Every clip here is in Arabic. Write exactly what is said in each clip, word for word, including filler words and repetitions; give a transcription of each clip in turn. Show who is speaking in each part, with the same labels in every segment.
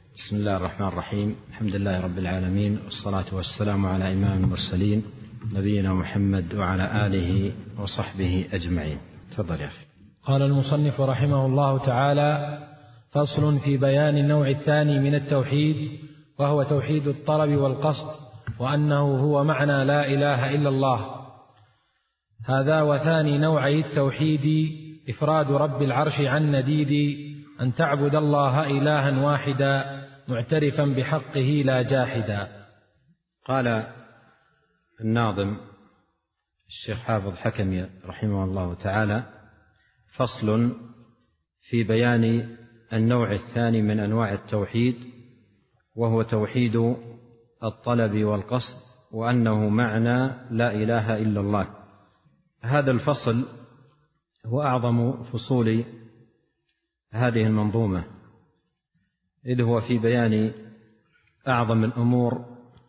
Speaker 1: بسم الله الرحمن الرحيم. الحمد لله رب العالمين، والصلاة والسلام على إمام المرسلين نبينا محمد وعلى آله وصحبه أجمعين. تفضل يا أخي.
Speaker 2: قال المصنف رحمه الله تعالى: فصل في بيان النوع الثاني من التوحيد، وهو توحيد الطلب والقصد، وأنه هو معنى لا إله إلا الله. هذا وثاني نوعي التوحيد إفراد رب العرش عن نديد، أن تعبد الله إلها واحدا معترفا بحقه لا جاحدا.
Speaker 1: قال الناظم الشيخ حافظ حكمي رحمه الله تعالى: فصل في بيان النوع الثاني من أنواع التوحيد، وهو توحيد الطلب والقصد، وأنه معنى لا إله إلا الله. هذا الفصل هو أعظم فصول هذه المنظومة، إذ هو في بيان أعظم الأمور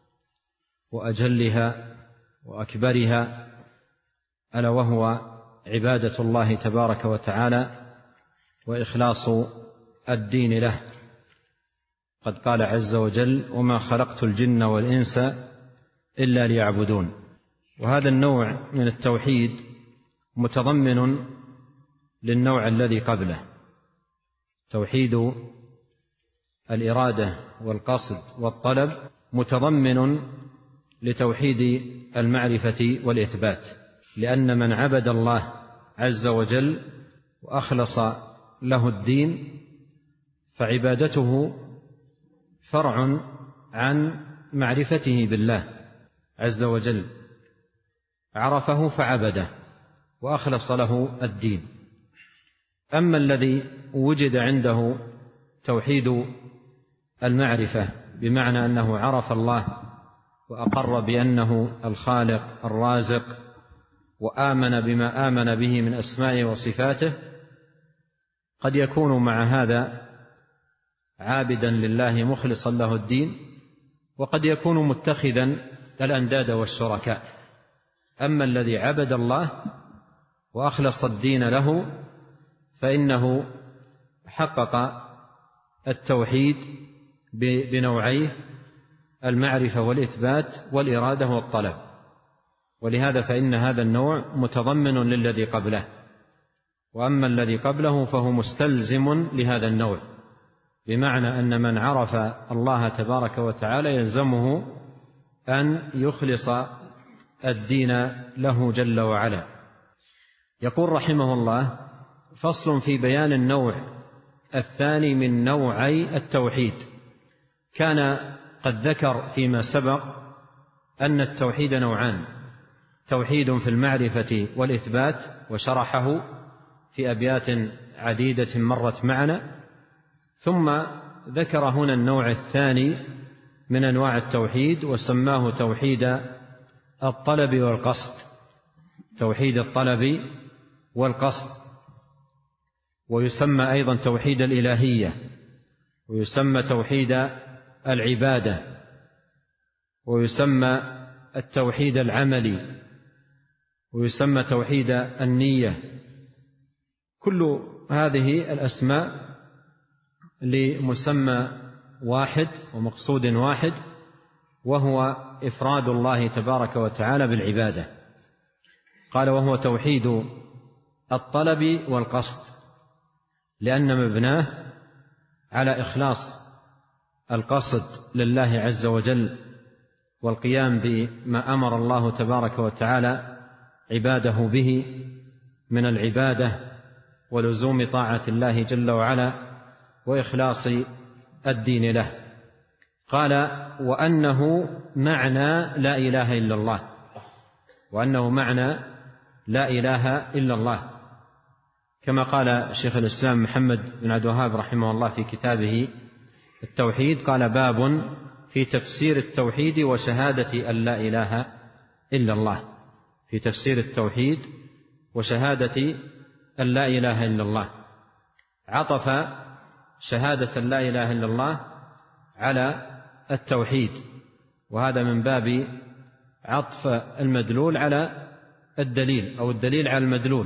Speaker 1: وأجلها وأكبرها، ألا وهو عبادة الله تبارك وتعالى وإخلاص الدين له. قد قال عز وجل: وما خلقت الجن والإنس إلا ليعبدون. وهذا النوع من التوحيد متضمن للنوع الذي قبله، توحيد الإرادة والقصد والطلب متضمن لتوحيد المعرفة والإثبات، لأن من عبد الله عز وجل وأخلص له الدين فعبادته فرع عن معرفته بالله عز وجل، عرفه فعبده وأخلص له الدين. أما الذي وجد عنده توحيد المعرفة بمعنى أنه عرف الله وأقر بأنه الخالق الرازق وآمن بما آمن به من أسمائه وصفاته، قد يكون مع هذا عابدا لله مخلصا له الدين، وقد يكون متخذا الأنداد والشركاء. أما الذي عبد الله وأخلص الدين له فإنه حقق التوحيد بنوعيه المعرفة والإثبات والإرادة والطلب، ولهذا فإن هذا النوع متضمن للذي قبله، وأما الذي قبله فهو مستلزم لهذا النوع، بمعنى أن من عرف الله تبارك وتعالى يلزمه أن يخلص الدين له جل وعلا. يقول رحمه الله: فصل في بيان النوع الثاني من نوعي التوحيد. كان قد ذكر فيما سبق أن التوحيد نوعان: توحيد في المعرفة والإثبات، وشرحه في أبيات عديدة مرت معنا، ثم ذكر هنا النوع الثاني من أنواع التوحيد وسماه توحيد الطلب والقصد، توحيد الطلب والقصد، ويسمى أيضا توحيد الإلهية، ويسمى توحيد العبادة، ويسمى التوحيد العملي، ويسمى توحيد النية. كل هذه الأسماء لمسمى واحد ومقصود واحد، وهو إفراد الله تبارك وتعالى بالعبادة. قال: وهو توحيد الطلب والقصد، لأن مبناه على إخلاص القصد لله عز وجل والقيام بما أمر الله تبارك وتعالى عباده به من العبادة ولزوم طاعة الله جل وعلا وإخلاص الدين له. قال: وأنه معنى لا إله إلا الله، وأنه معنى لا إله إلا الله، كما قال شيخ الإسلام محمد بن عبد الوهاب رحمه الله في كتابه التوحيد، قال: باب في تفسير التوحيد وشهادة أن لا إله إلا الله، في تفسير التوحيد وشهادة أن لا إله إلا الله. عطف شهادة أن لا إله إلا الله على التوحيد، وهذا من باب عطف المدلول على الدليل أو الدليل على المدلول،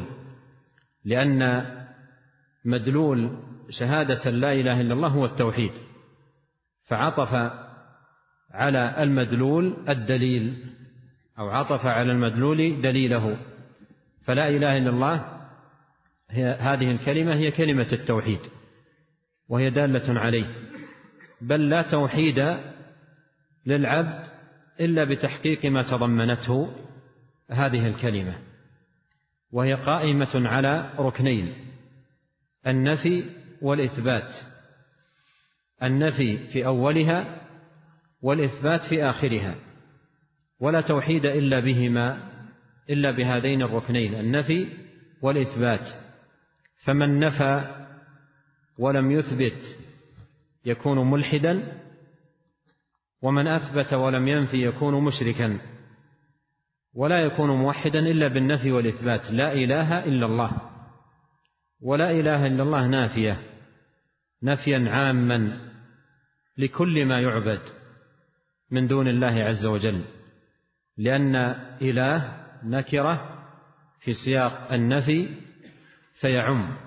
Speaker 1: لأن مدلول شهادة لا إله إلا الله هو التوحيد، فعطف على المدلول الدليل، أو عطف على المدلول دليله. فلا إله إلا الله هي هذه الكلمة هي كلمة التوحيد، وهي دالة عليه. بل لا توحيد للعبد إلا بتحقيق ما تضمنته هذه الكلمة، وهي قائمة على ركنين: النفي والإثبات، النفي في أولها والإثبات في آخرها، ولا توحيد إلا بهما إلا بهذين الركنين: النفي والإثبات. فمن نفى ولم يثبت يكون ملحدا، ومن أثبت ولم ينفي يكون مشركا، ولا يكون موحدا إلا بالنفي والإثبات. لا إله إلا الله، ولا إله إلا الله نافية نفيا عاما لكل ما يعبد من دون الله عز وجل، لأن إله نكرة في سياق النفي فيعم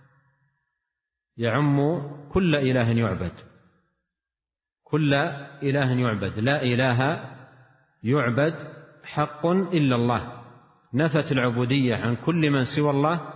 Speaker 1: يعم كل إله يعبد، كل إله يعبد. لا إله يعبد حق إلا الله، نفت العبودية عن كل من سوى الله،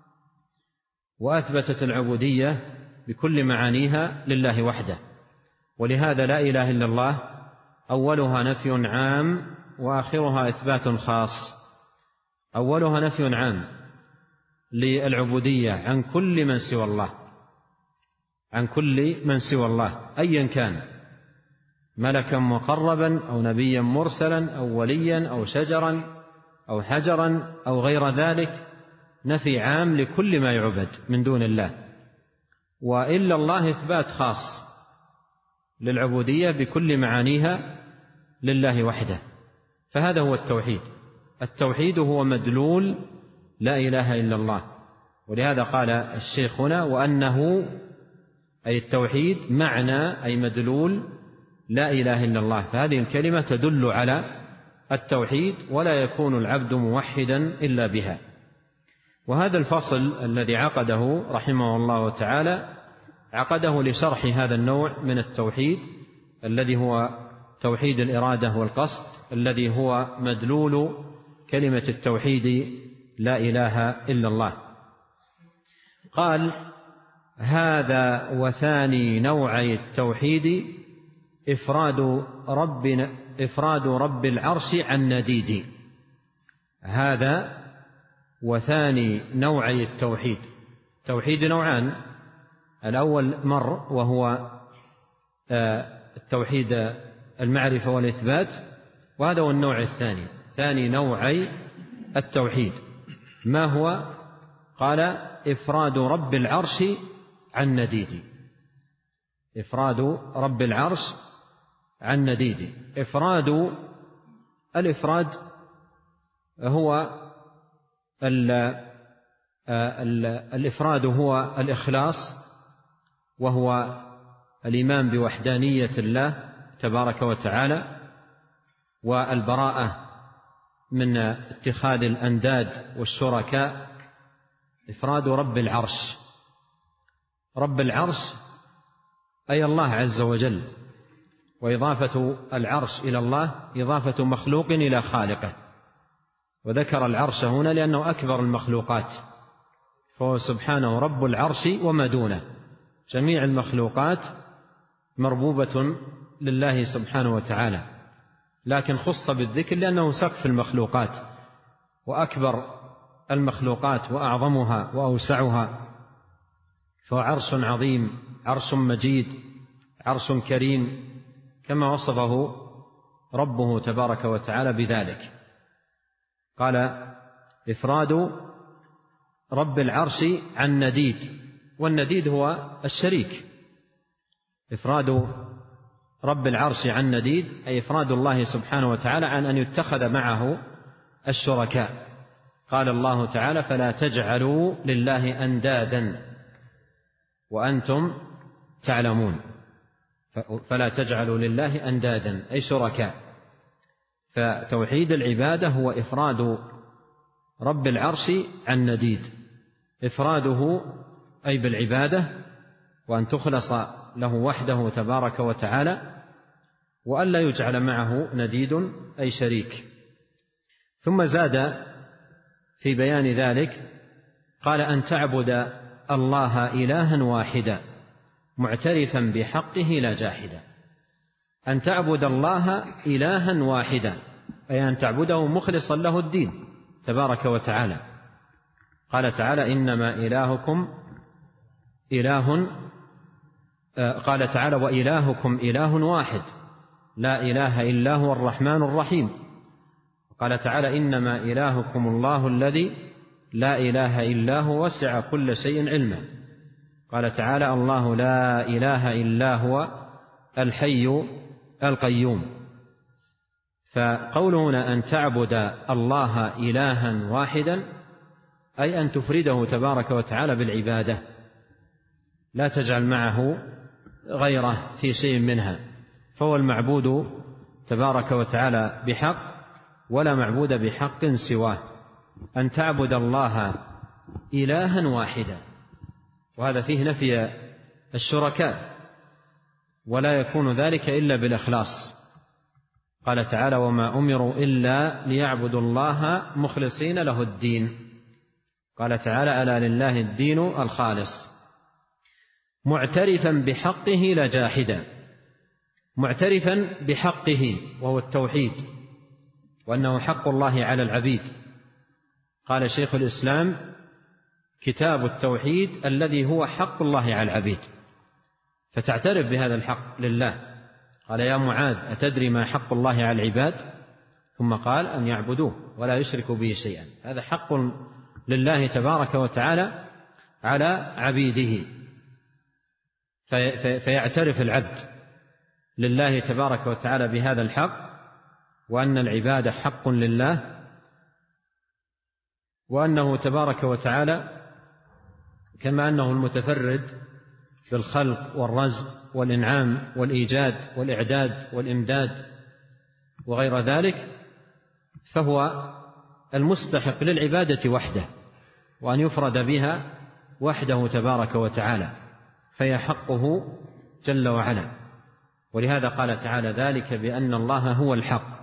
Speaker 1: وأثبتت العبودية بكل معانيها لله وحده. ولهذا لا إله إلا الله أولها نفي عام وآخرها إثبات خاص. أولها نفي عام للعبودية عن كل من سوى الله، عن كل من سوى الله أيا كان، ملكا مقربا أو نبيا مرسلا أو وليا أو شجرا أو حجرا أو غير ذلك، نفي عام لكل ما يعبد من دون الله. وإلا الله إثبات خاص للعبودية بكل معانيها لله وحده. فهذا هو التوحيد. التوحيد هو مدلول لا إله إلا الله. ولهذا قال الشيخ هنا: وأنه أي التوحيد معنى أي مدلول لا إله إلا الله. فهذه الكلمة تدل على التوحيد، ولا يكون العبد موحدا إلا بها. وهذا الفصل الذي عقده رحمه الله تعالى عقده لشرح هذا النوع من التوحيد الذي هو توحيد الإرادة والقصد، الذي هو مدلول كلمة التوحيد لا إله إلا الله. قال: هذا وثاني نوعي التوحيد إفراد رب إفراد رب العرش عن نديد. هذا وثاني نوعي التوحيد. توحيد نوعان: الأول مر وهو التوحيد المعرفة والإثبات، وهذا هو النوع الثاني. ثاني نوعي التوحيد ما هو؟ قال: إفراد رب العرش عن نديد. إفراد رب العرش عن نديد. إفراد الإفراد هو ال ال الإفراد هو الإخلاص، وهو الإيمان بوحدانية الله تبارك وتعالى، والبراءة من اتخاذ الأنداد والشركاء. إفراد رب العرش. رب العرش أي الله عز وجل، وإضافة العرش إلى الله إضافة مخلوق إلى خالقه. وذكر العرش هنا لأنه أكبر المخلوقات، فهو سبحانه رب العرش وما دونه. جميع المخلوقات مربوبة لله سبحانه وتعالى، لكن خص بالذكر لأنه سقف المخلوقات وأكبر المخلوقات وأعظمها وأوسعها. فهو عرش عظيم، عرش مجيد، عرش كريم، كما وصفه ربه تبارك وتعالى بذلك. قال: إفراد رب العرش عن نديد. والنديد هو الشريك. إفراد رب العرش عن نديد أي إفراد الله سبحانه وتعالى عن أن يتخذ معه الشركاء. قال الله تعالى: فلا تجعلوا لله أندادا وأنتم تعلمون. فلا تجعلوا لله أندادا أي شركاء. فتوحيد العبادة هو إفراد رب العرش عن نديد. إفراده أي بالعبادة، وأن تخلص له وحده تبارك وتعالى، وألا يجعل معه نديد أي شريك. ثم زاد في بيان ذلك قال: أن تعبد الله إلها واحدا معترفا بحقه لا جاحدا. أن تعبد الله إلها واحدا أي أن تعبده مخلصا له الدين تبارك وتعالى. قال تعالى: إنما إلهكم إله قال تعالى: وإلهكم إله واحد لا إله إلا هو الرحمن الرحيم. قال تعالى: إنما إلهكم الله الذي لا إله إلا هو وسع كل شيء علما. قال تعالى: الله لا إله إلا هو الحي القيوم. فقولنا أن تعبد الله إلها واحدا أي أن تفرده تبارك وتعالى بالعبادة، لا تجعل معه غيره في شيء منها، فهو المعبود تبارك وتعالى بحق ولا معبود بحق سواه. أن تعبد الله إلها واحدا، وهذا فيه نفي الشركاء، ولا يكون ذلك إلا بالإخلاص. قال تعالى: وما أمروا إلا ليعبدوا الله مخلصين له الدين. قال تعالى: ألا لله الدين الخالص. معترفا بحقه لا جاحدا، معترفا بحقه وهو التوحيد، وأنه حق الله على العبيد. قال شيخ الإسلام: كتاب التوحيد الذي هو حق الله على العبيد، فتعترف بهذا الحق لله. قال: يا معاذ أتدري ما حق الله على العباد؟ ثم قال: أن يعبدوه ولا يشركوا به شيئا. هذا حق لله تبارك وتعالى على عبيده، فيعترف العبد لله تبارك وتعالى بهذا الحق، وأن العبادة حق لله، وأنه تبارك وتعالى كما أنه المتفرد بالخلق والرزق والإنعام والإيجاد والإعداد والإمداد وغير ذلك، فهو المستحق للعبادة وحده، وأن يفرد بها وحده تبارك وتعالى، فهي حقه جل وعلا. ولهذا قال تعالى: ذلك بأن الله هو الحق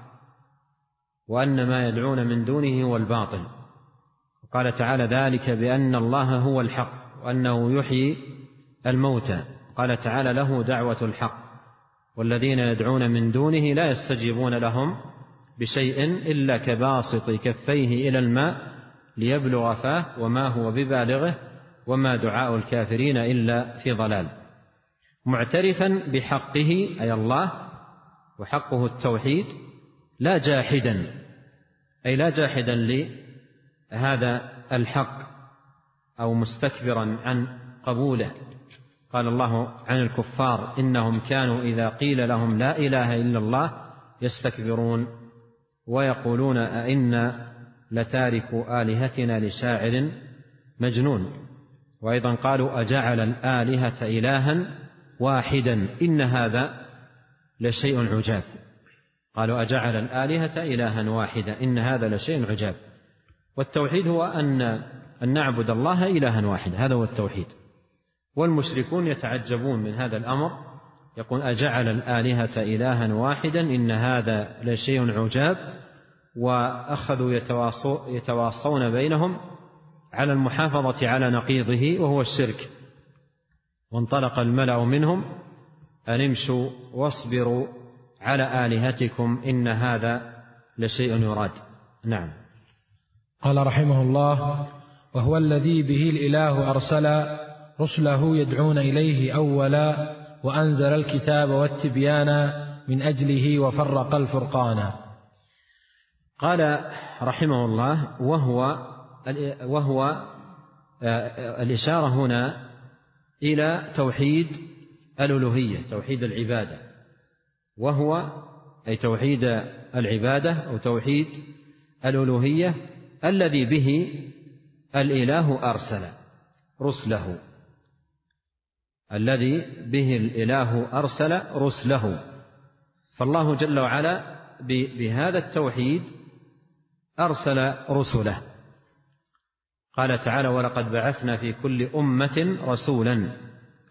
Speaker 1: وأن ما يدعون من دونه هو الباطل. وقال تعالى: ذلك بأن الله هو الحق وأنه يحيي الموتى. قال تعالى: له دعوة الحق والذين يدعون من دونه لا يستجيبون لهم بشيء إلا كباسط كفيه إلى الماء ليبلغ فاه وما هو ببالغه وما دعاء الكافرين إلا في ضلال. معترفا بحقه أي الله، وحقه التوحيد، لا جاحدا أي لا جاحدا لهذا الحق أو مستكبرا عن قبوله. قال الله عن الكفار: إنهم كانوا إذا قيل لهم لا إله إلا الله يستكبرون ويقولون أئنا لتاركوا آلهتنا لشاعر مجنون. وأيضا قالوا: أجعل الآلهة إلها واحدا إن هذا لشيء عجاب. قالوا: أجعل الآلهة إلها واحدا إن هذا لشيء عجاب. والتوحيد هو أن نعبد الله إلها واحدا، هذا هو التوحيد. والمشركون يتعجبون من هذا الأمر، يقول: أجعل الآلهة إلها واحدا إن هذا لشيء عجاب. وأخذوا يتواصون بينهم على المحافظة على نقيضه وهو الشرك. وانطلق الملأ منهم أن امشوا واصبروا على آلهتكم إن هذا لشيء يراد. نعم.
Speaker 2: قال رحمه الله: وهو الذي به الإله أرسل رسله يدعون إليه أولا وأنزل الكتاب والتبيان من أجله وفرق الفرقان.
Speaker 1: قال رحمه الله: وهو وهو الإشارة هنا إلى توحيد الألوهية، توحيد العبادة، وهو أي توحيد العبادة أو توحيد الألوهية الذي به الإله أرسل رسله، الذي به الإله أرسل رسله. فالله جل وعلا بهذا التوحيد أرسل رسله. قال تعالى: ولقد بعثنا في كل أمة رسولا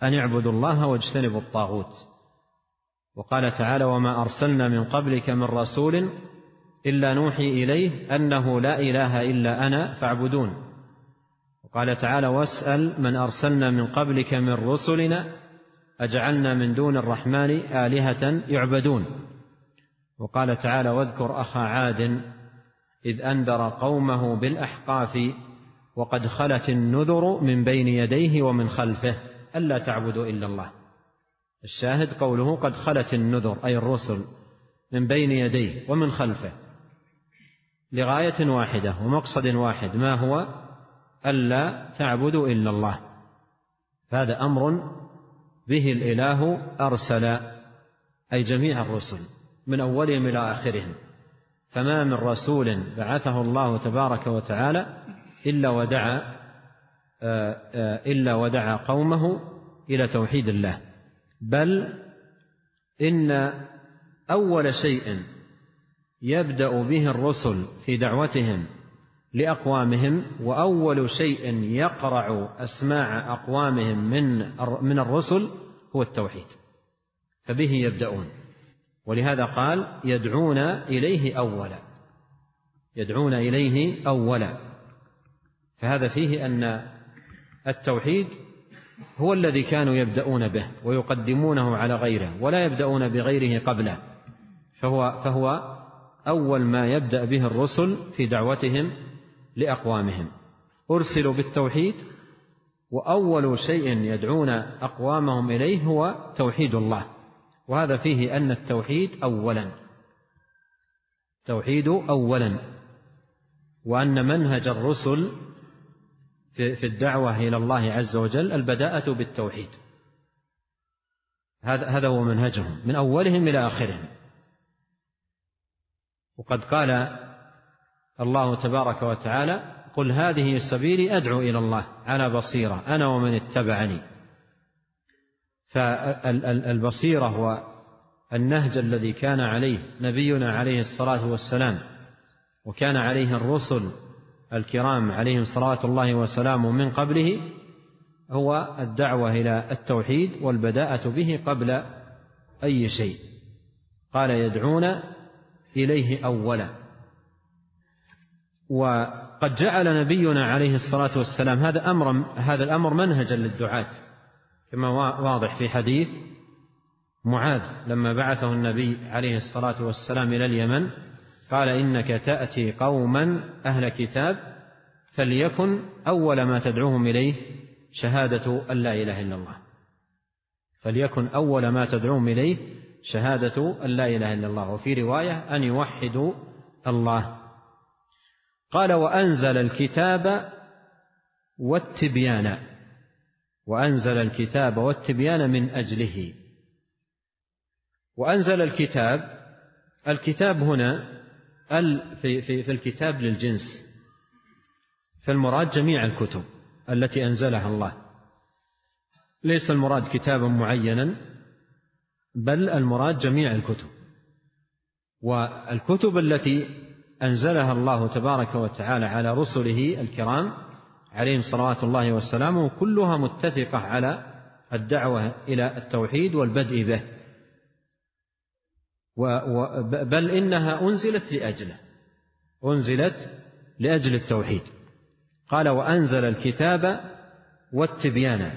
Speaker 1: أن اعبدوا الله واجتنبوا الطاغوت. وقال تعالى: وما أرسلنا من قبلك من رسول إلا نوحي إليه أنه لا إله إلا أنا فاعبدون. وقال تعالى: واسأل من أرسلنا من قبلك من رسلنا أجعلنا من دون الرحمن آلهة يعبدون. وقال تعالى: واذكر أخا عاد إذ أنذر قومه بالأحقاف وقد خلت النذر من بين يديه ومن خلفه ألا تعبدوا إلا الله. الشاهد قوله قد خلت النذر، أي الرسل، من بين يديه ومن خلفه، لغاية واحدة ومقصد واحد، ما هو؟ ألا تعبدوا إلا الله. فهذا أمر به الإله أرسل، أي جميع الرسل من أولهم إلى آخرهم، فما من رسول بعثه الله تبارك وتعالى إلا ودعا إلا ودعا قومه إلى توحيد الله. بل إن أول شيء يبدأ به الرسل في دعوتهم لأقوامهم، وأول شيء يقرع أسماع أقوامهم من من الرسل هو التوحيد، فبه يبدأون. ولهذا قال: يدعون إليه أولا، يدعون إليه أولا. فهذا فيه أن التوحيد هو الذي كانوا يبدأون به ويقدمونه على غيره، ولا يبدأون بغيره قبله، فهو, فهو أول ما يبدأ به الرسل في دعوتهم لأقوامهم. أرسلوا بالتوحيد، وأول شيء يدعون أقوامهم إليه هو توحيد الله. وهذا فيه أن التوحيد أولا، توحيد أولا، وأن منهج الرسل في الدعوة إلى الله عز وجل البداءة بالتوحيد. هذا هذا هو منهجهم من أولهم إلى آخرهم. وقد قال الله تبارك وتعالى: قل هذه سبيلي أدعو إلى الله على بصيرة أنا ومن اتبعني. فالبصيرة هو النهج الذي كان عليه نبينا عليه الصلاة والسلام، وكان عليه الرسل الكرام عليهم صلوات الله وسلامه من قبله، هو الدعوة إلى التوحيد والبداءة به قبل أي شيء. قال: يدعون إليه أولا. وقد جعل نبينا عليه الصلاة والسلام هذا أمر هذا الأمر منهجا للدعاة، كما واضح في حديث معاذ لما بعثه النبي عليه الصلاة والسلام إلى اليمن، قال: إنك تأتي قوما أهل كتاب فليكن أول ما تدعوهم إليه شهادة أن لا إله إلا الله. فليكن أول ما تدعوهم إليه شهادة أن لا إله إلا الله، وفي رواية أن يوحدوا الله. قال: وأنزل الكتاب والتبيان، وأنزل الكتاب والتبيان من أجله. وأنزل الكتاب، الكتاب هنا في, في, في الكتاب للجنس، فالمراد جميع الكتب التي أنزلها الله، ليس المراد كتابا معينا، بل المراد جميع الكتب. والكتب التي أنزلها الله تبارك وتعالى على رسله الكرام عليهم صلوات الله وسلامه كلها متفقة على الدعوة إلى التوحيد والبدء به، بل إنها أنزلت لأجله، أنزلت لأجل التوحيد. قال: وأنزل الكتاب والتبيان.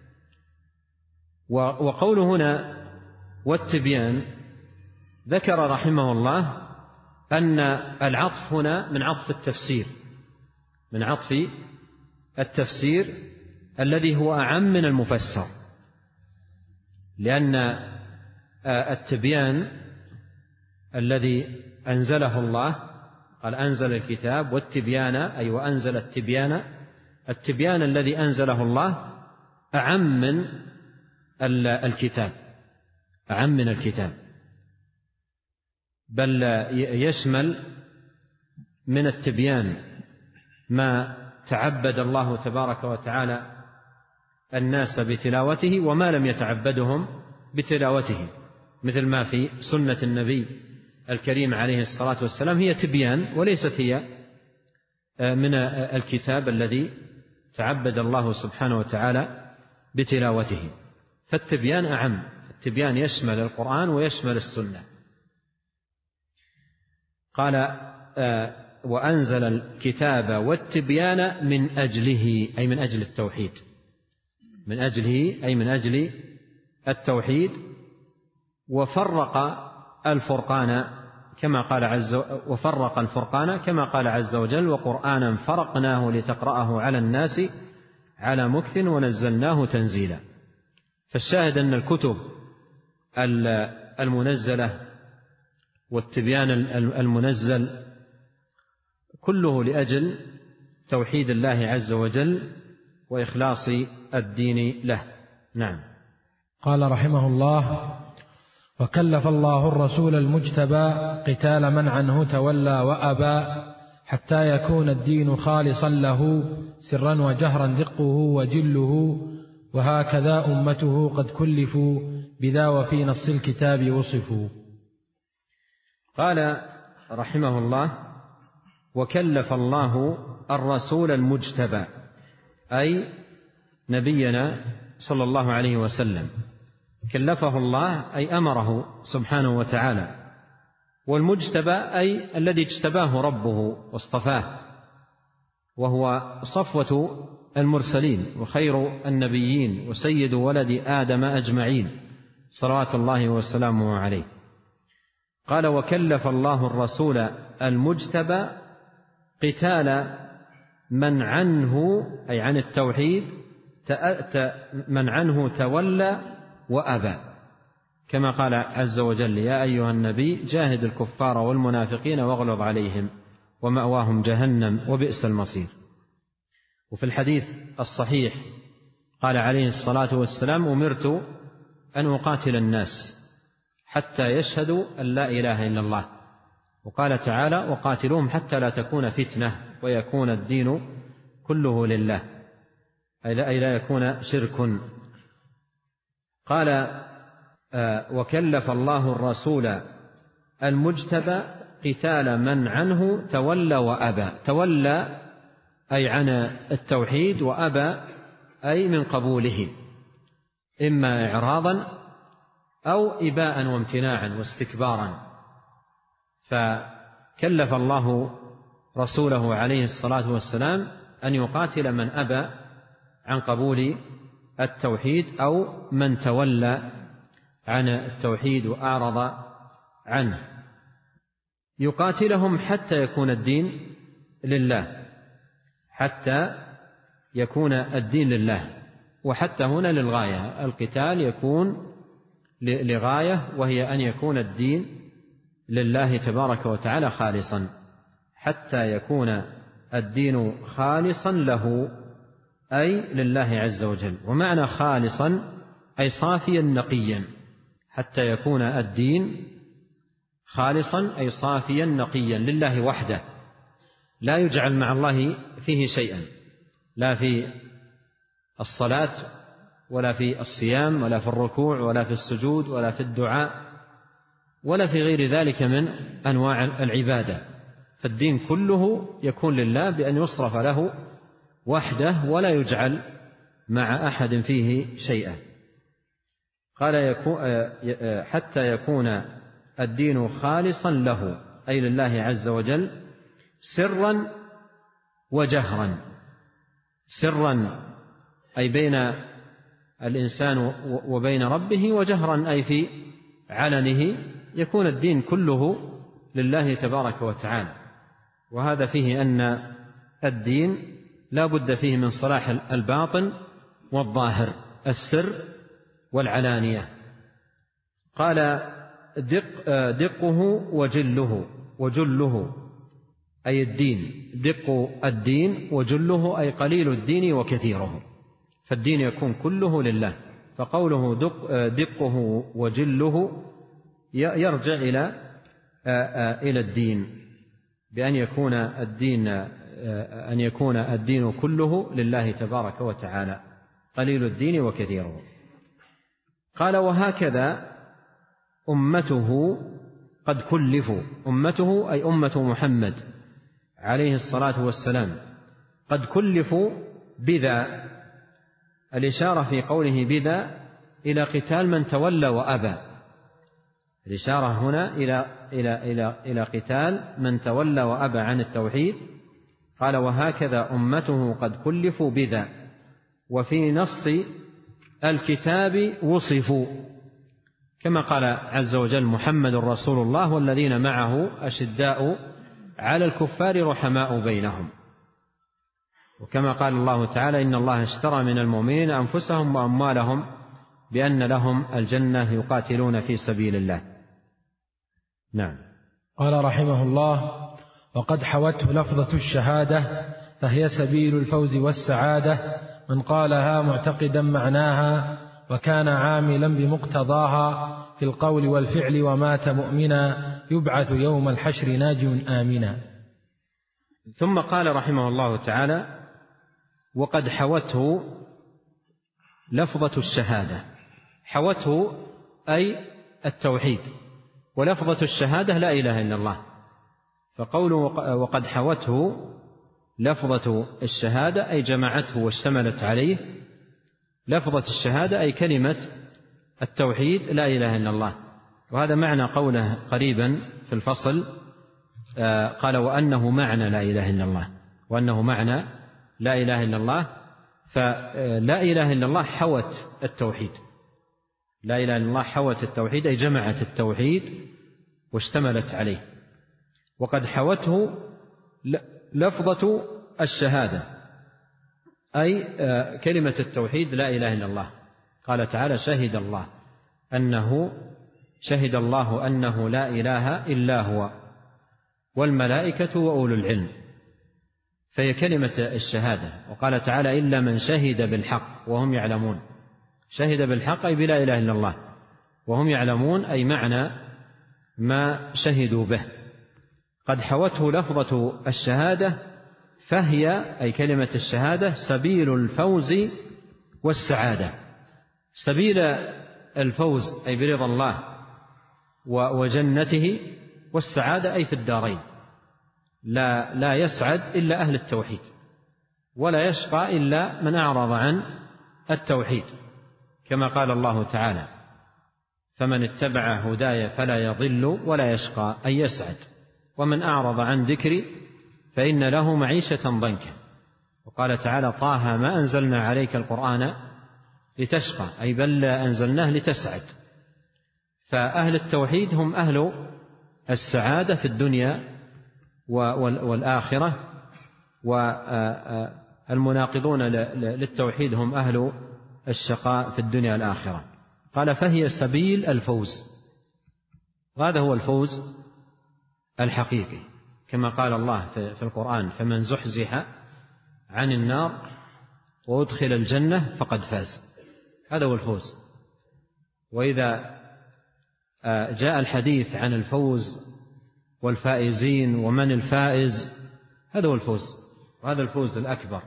Speaker 1: وقول هنا والتبيان ذكر رحمه الله أن العطف هنا من عطف التفسير، من عطف التفسير الذي هو أعم من المفسر، لأن التبيان الذي أنزله الله، قال: أنزل الكتاب والتبيان، أي وأنزل التبيان، التبيان الذي أنزله الله أعم من الكتاب، أعم من الكتاب، بل يشمل من التبيان ما تعبد الله تبارك وتعالى الناس بتلاوته وما لم يتعبدهم بتلاوته، مثل ما في سنة النبي الكريم عليه الصلاة والسلام، هي تبيان وليست هي من الكتاب الذي تعبد الله سبحانه وتعالى بتلاوته. فالتبيان أعم، التبيان يشمل القرآن ويشمل السنة. قال آه وأنزل الكتاب والتبيان من أجله، أي من أجل التوحيد، من أجله أي من أجل التوحيد. وفرق الفرقان كما قال عز وفرق الفرقان كما قال عز وجل: وقرآنا فرقناه لتقرأه على الناس على مكث ونزلناه تنزيلا. فالشاهد أن الكتب المنزلة والتبيان المنزل كله لأجل توحيد الله عز وجل وإخلاص الدين له. نعم.
Speaker 2: قال رحمه الله: وكلف الله الرسول المجتبى قتال من عنه تولى وأبى، حتى يكون الدين خالصا له سرا وجهرا دقه وجله، وهكذا أمته قد كلفوا بذا وفي نص الكتاب وصفوا.
Speaker 1: قال رحمه الله: وكلف الله الرسول المجتبى، أي نبينا صلى الله عليه وسلم، كلفه الله أي أمره سبحانه وتعالى. والمجتبى أي الذي اجتباه ربه واصطفاه، وهو صفوة المرسلين وخير النبيين وسيد ولد آدم أجمعين صلوات الله وسلامه عليه. قال: وكلف الله الرسول المجتبى قتال من عنه أي عن التوحيد من عنه تولى وأبى، كما قال عز وجل: يا أيها النبي جاهد الكفار والمنافقين واغلظ عليهم ومأواهم جهنم وبئس المصير. وفي الحديث الصحيح قال عليه الصلاة والسلام: أمرت أن أقاتل الناس حتى يشهدوا أن لا إله إلا الله. وقال تعالى: وقاتلوهم حتى لا تكون فتنة ويكون الدين كله لله، أي لا يكون شرك. قال: آه وكلف الله الرسول المجتبى قتال من عنه تولى وأبى. تولى أي عن التوحيد، وأبى أي من قبوله، إما إعراضا أو إباء وامتناعا واستكبارا. فكلف الله رسوله عليه الصلاة والسلام أن يقاتل من أبى عن قبول التوحيد أو من تولى عن التوحيد وأعرض عنه، يقاتلهم حتى يكون الدين لله، حتى يكون الدين لله. وحتى هنا للغاية، القتال يكون لغاية، وهي أن يكون الدين لله تبارك وتعالى خالصا، حتى يكون الدين خالصا له أي لله عز وجل. ومعنى خالصا أي صافيا نقيا، حتى يكون الدين خالصا أي صافيا نقيا لله وحده، لا يجعل مع الله فيه شيئا، لا في الصلاة ولا في الصيام ولا في الركوع ولا في السجود ولا في الدعاء ولا في غير ذلك من أنواع العبادة. فالدين كله يكون لله بأن يصرف له وحده ولا يجعل مع أحد فيه شيئا. قال: حتى يكون الدين خالصا له أي لله عز وجل سرا وجهرا. سرا أي بين الإنسان وبين ربه، وجهرا أي في علنه، يكون الدين كله لله تبارك وتعالى. وهذا فيه أن الدين لا بد فيه من صلاح الباطن والظاهر، السر والعلانية. قال: دق دقه وجله. وجله أي الدين، دق الدين، وجله أي قليل الدين وكثيره. فالدين يكون كله لله. فقوله دق دقه وجله يرجع إلى إلى الدين، بأن يكون الدين أن يكون الدين كله لله تبارك وتعالى، قليل الدين وكثيره. قال: وهكذا أمته قد كلفوا. أمته أي أمة محمد عليه الصلاة والسلام قد كلفوا بذا. الإشارة في قوله بذا إلى قتال من تولى وأبى. الإشارة هنا إلى إلى إلى إلى قتال من تولى وأبى عن التوحيد. قال: وهكذا أمته قد كلفوا بذا، وفي نص الكتاب وصفوا، كما قال عز وجل: محمد رسول الله والذين معه أشداء على الكفار رحماء بينهم. وكما قال الله تعالى: إن الله اشترى من المؤمنين أنفسهم وأموالهم بأن لهم الجنة يقاتلون في سبيل الله. نعم.
Speaker 2: قال رحمه الله: وقد حوته لفظة الشهادة فهي سبيل الفوز والسعادة، من قالها معتقدا معناها وكان عاملا بمقتضاها في القول والفعل ومات مؤمنا يبعث يوم الحشر ناج آمنا.
Speaker 1: ثم قال رحمه الله تعالى: وقد حوته لفظة الشهادة. حوته أي التوحيد، ولفظة الشهادة لا إله إلا الله. فقوله وقد حوته لفظة الشهادة أي جمعته واشتملت عليه. لفظة الشهادة أي كلمة التوحيد لا إله إلا الله. وهذا معنى قوله قريبا في الفصل، قال: وأنه معنى لا إله إلا الله، وأنه معنى لا إله إلا الله. فلا إله إلا الله حوت التوحيد، لا إله إلا الله حوت التوحيد أي جمعت التوحيد واشتملت عليه. وقد حوته لفظة الشهادة أي كلمة التوحيد لا إله إلا الله. قال تعالى: شهد الله أنه شهد الله أنه لا إله إلا هو والملائكة وأولو العلم، فهي كلمة الشهادة. وقال تعالى: إلا من شهد بالحق وهم يعلمون. شهد بالحق أي بلا إله إلا الله، وهم يعلمون أي معنى ما شهدوا به. قد حوته لفظة الشهادة فهي أي كلمة الشهادة سبيل الفوز والسعادة. سبيل الفوز أي برضا الله وجنته، والسعادة أي في الدارين. لا, لا يسعد إلا أهل التوحيد، ولا يشقى إلا من أعرض عن التوحيد، كما قال الله تعالى: فمن اتبع هداي فلا يضل ولا يشقى أي يسعد، ومن أعرض عن ذكري فإن له معيشة ضنكا. وقال تعالى: طه ما أنزلنا عليك القرآن لتشقى أي بل أنزلناه لتسعد. فأهل التوحيد هم أهل السعادة في الدنيا والآخرة، والمناقضون للتوحيد هم أهل الشقاء في الدنيا والآخرة. قال: فهي سبيل الفوز، وهذا هو الفوز الحقيقي، كما قال الله في القرآن: فمن زحزح عن النار وأدخل الجنة فقد فاز. هذا هو الفوز. وإذا جاء الحديث عن الفوز والفائزين ومن الفائز، هذا هو الفوز، وهذا الفوز الأكبر.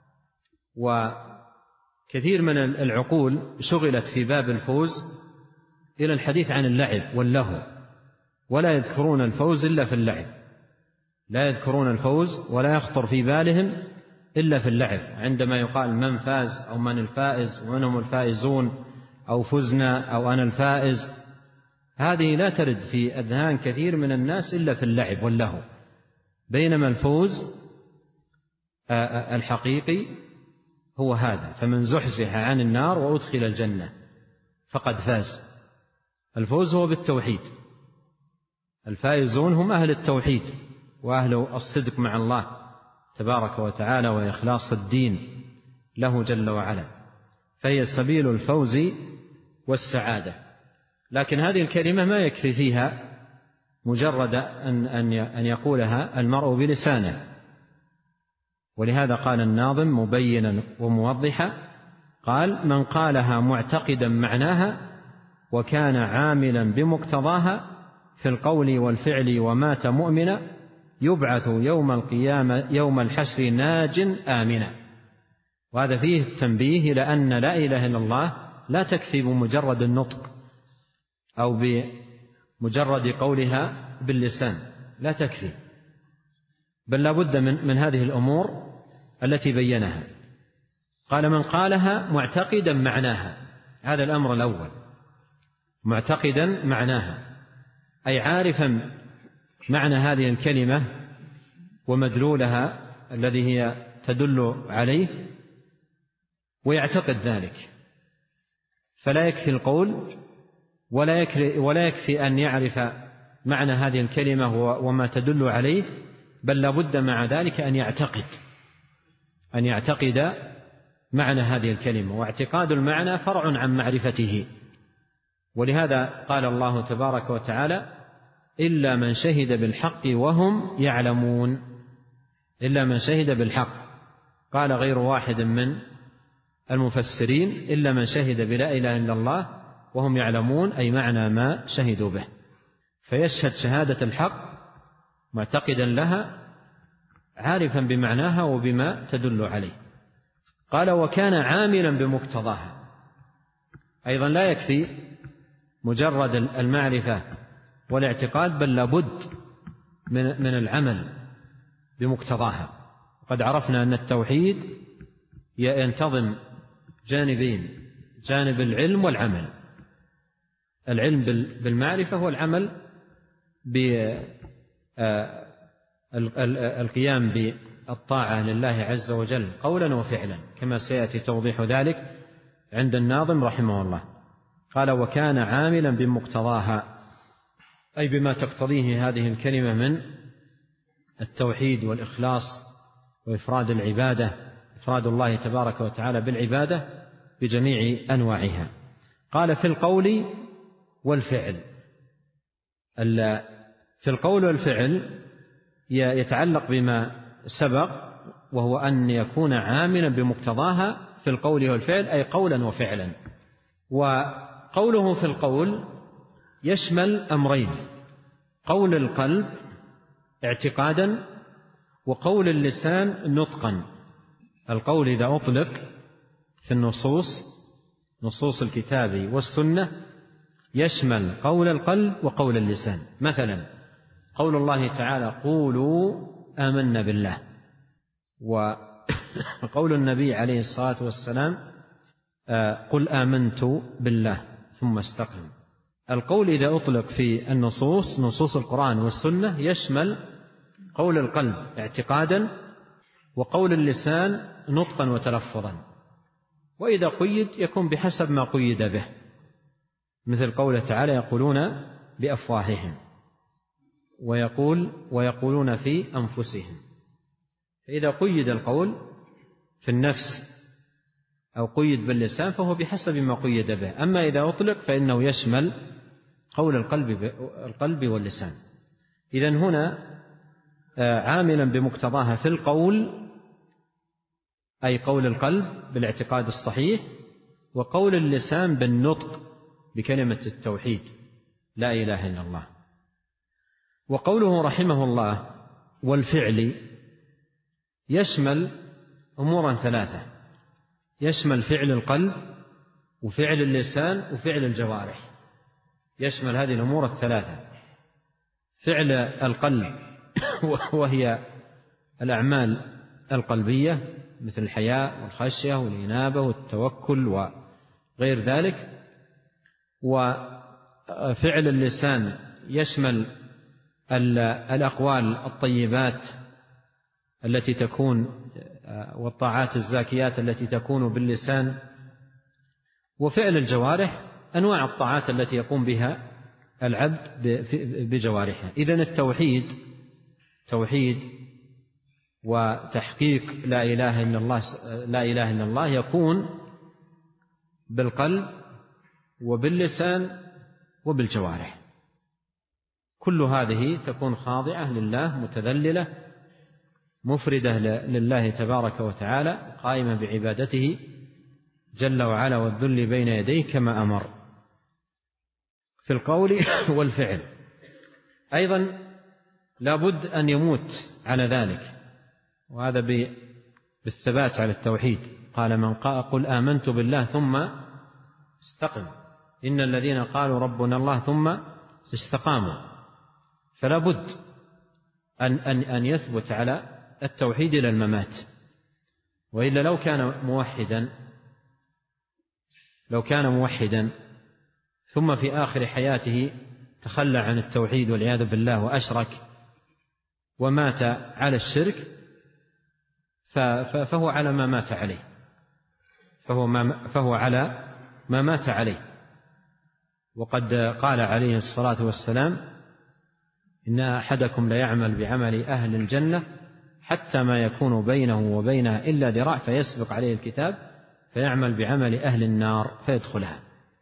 Speaker 1: وكثير من العقول شغلت في باب الفوز إلى الحديث عن اللعب واللهو، ولا يذكرون الفوز إلا في اللعب، لا يذكرون الفوز ولا يخطر في بالهم إلا في اللعب. عندما يقال من فاز أو من الفائز ومن هم الفائزون أو فزنا أو أنا الفائز، هذه لا ترد في أذهان كثير من الناس إلا في اللعب واللهو. بينما الفوز الحقيقي هو هذا: فمن زحزح عن النار وأدخل الجنة فقد فاز. الفوز هو بالتوحيد. الفائزون هم أهل التوحيد وأهل الصدق مع الله تبارك وتعالى وإخلاص الدين له جل وعلا. فهي سبيل الفوز والسعادة. لكن هذه الكلمة ما يكفي فيها مجرد أن يقولها المرء بلسانه، ولهذا قال الناظم مبينا وموضحا، قال: من قالها معتقدا معناها وكان عاملا بمقتضاها في القول والفعل ومات مؤمنا يبعث يوم القيامة يوم الحشر ناج آمنا. وهذا فيه التنبيه إلى أن لا إله إلا الله لا تكفي بمجرد النطق أو بمجرد قولها باللسان، لا تكفي، بل لا بد من, من هذه الأمور التي بينها. قال: من قالها معتقدا معناها هذا الأمر الأول، معتقدا معناها، أي عارفا معنى هذه الكلمة ومدلولها الذي هي تدل عليه ويعتقد ذلك. فلا يكفي القول ولا يكفي, ولا يكفي أن يعرف معنى هذه الكلمة وما تدل عليه، بل لابد مع ذلك أن يعتقد أن يعتقد معنى هذه الكلمة، واعتقاد المعنى فرع عن معرفته. ولهذا قال الله تبارك وتعالى: إلا من شهد بالحق وهم يعلمون. إلا من شهد بالحق، قال غير واحد من المفسرين: إلا من شهد بلا إله إلا الله وهم يعلمون، أي معنى ما شهدوا به. فيشهد شهادة الحق معتقدا لها عارفا بمعناها وبما تدل عليه. قال: وكان عاملا بمقتضاها. أيضا لا يكفي مجرد المعرفة والاعتقاد، بل لابد من من العمل بمقتضاها. قد عرفنا أن التوحيد ينتظم جانبين: جانب العلم والعمل. العلم بالمعرفة والعمل بالقيام بالطاعة لله عز وجل قولا وفعلا، كما سيأتي توضيح ذلك عند الناظم رحمه الله. قال: وكان عاملا بمقتضاها، أي بما تقتضيه هذه الكلمة من التوحيد والإخلاص وإفراد العبادة، إفراد الله تبارك وتعالى بالعبادة بجميع أنواعها. قال: في القول والفعل. في القول والفعل يتعلق بما سبق، وهو أن يكون عاملا بمقتضاها في القول والفعل، أي قولا وفعلا. وقوله في القول يشمل أمرين: قول القلب اعتقادا، وقول اللسان نطقا. القول إذا أطلق في النصوص، نصوص الكتاب والسنة، يشمل قول القلب وقول اللسان. مثلا قول الله تعالى: قولوا آمنا بالله، وقول النبي عليه الصلاة والسلام: قل آمنت بالله ثم استقم. القول إذا أطلق في النصوص، نصوص القرآن والسنة، يشمل قول القلب اعتقادا، وقول اللسان نطقا وتلفظا. وإذا قيد يكون بحسب ما قيد به، مثل قوله تعالى: يقولون بأفواههم، ويقول ويقولون في أنفسهم. فإذا قيد القول في النفس أو قيد باللسان فهو بحسب ما قيد به. أما إذا أطلق فإنه يشمل قول القلب القلب واللسان. إذن هنا عاملا بمقتضاها في القول، أي قول القلب بالاعتقاد الصحيح، وقول اللسان بالنطق بكلمة التوحيد لا إله إلا الله. وقوله رحمه الله والفعل يشمل أمورا ثلاثة: يشمل فعل القلب وفعل اللسان وفعل الجوارح. يشمل هذه الأمور الثلاثة: فعل القلب وهي الأعمال القلبية مثل الحياء والخشية والإنابة والتوكل وغير ذلك. وفعل اللسان يشمل الأقوال الطيبات التي تكون والطاعات الزاكيات التي تكون باللسان. وفعل الجوارح أنواع الطاعات التي يقوم بها العبد بجوارحه. إذن التوحيد توحيد وتحقيق لا إله إلا الله لا إله إلا الله يكون بالقلب وباللسان وبالجوارح. كل هذه تكون خاضعة لله، متذللة، مفردة لله تبارك وتعالى، قائمة بعبادته جل وعلا والذل بين يديه كما أمر في القول والفعل. أيضا لابد أن يموت على ذلك، وهذا بالثبات على التوحيد. قال: من قل آمنت بالله ثم استقم، إن الذين قالوا ربنا الله ثم استقاموا. فلا بد أن, أن, أن يثبت على التوحيد إلى الممات، وإلا لو كان موحدا لو كان موحدا ثم في آخر حياته تخلى عن التوحيد والعياذ بالله وأشرك ومات على الشرك فهو على ما مات عليه فهو, ما فهو على ما مات عليه. وقد قال عليه الصلاة والسلام: إن أحدكم ليعمل بعمل أهل الجنة حتى ما يكون بينه وبينها إلا ذراع فيسبق عليه الكتاب فيعمل بعمل أهل النار فيدخلها.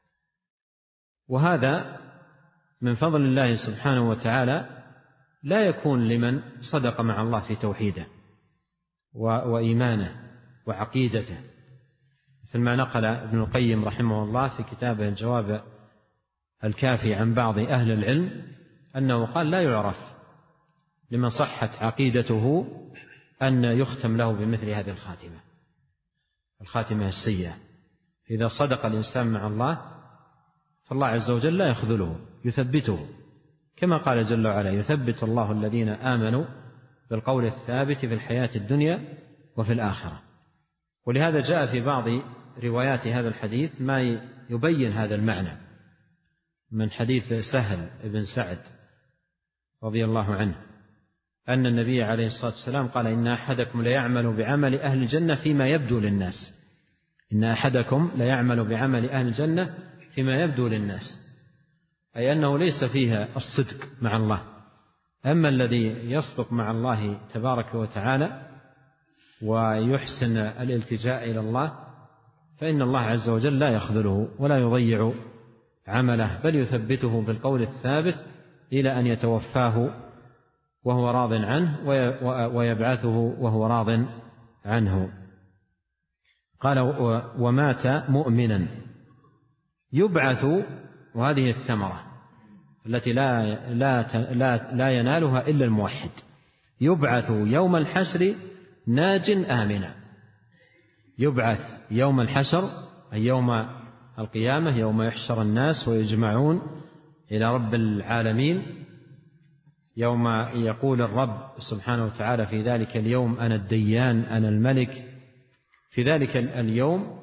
Speaker 1: وهذا من فضل الله سبحانه وتعالى لا يكون لمن صدق مع الله في توحيده وإيمانه وعقيدته، مثل ما نقل ابن القيم رحمه الله في كتابه الجواب الكافي عن بعض أهل العلم أنه قال: لا يعرف لمن صحت عقيدته أن يختم له بمثل هذه الخاتمة الخاتمة السيئة. إذا صدق الإنسان مع الله فالله عز وجل لا يخذله، يثبته، كما قال جل وعلا: يثبت الله الذين آمنوا بالقول الثابت في الحياة الدنيا وفي الآخرة. ولهذا جاء في بعض روايات هذا الحديث ما يبين هذا المعنى، من حديث سهل بن سعد رضي الله عنه أن النبي عليه الصلاة والسلام قال: إن أحدكم ليعمل بعمل أهل الجنة فيما يبدو للناس إن أحدكم ليعمل بعمل أهل الجنة فيما يبدو للناس، أي أنه ليس فيها الصدق مع الله. أما الذي يصدق مع الله تبارك وتعالى ويحسن الالتجاء إلى الله فإن الله عز وجل لا يخذله ولا يضيع عمله، بل يثبته بالقول الثابت إلى أن يتوفاه وهو راض عنه ويبعثه وهو راض عنه. قال: ومات مؤمنا يبعث، وهذه الثمرة التي لا, لا, لا, لا ينالها إلا الموحد، يبعث يوم الحشر ناج آمنا. يبعث يوم الحشر أي يوم القيامة، يوم يحشر الناس ويجمعون إلى رب العالمين، يوم يقول الرب سبحانه وتعالى في ذلك اليوم: أنا الديان أنا الملك. في ذلك اليوم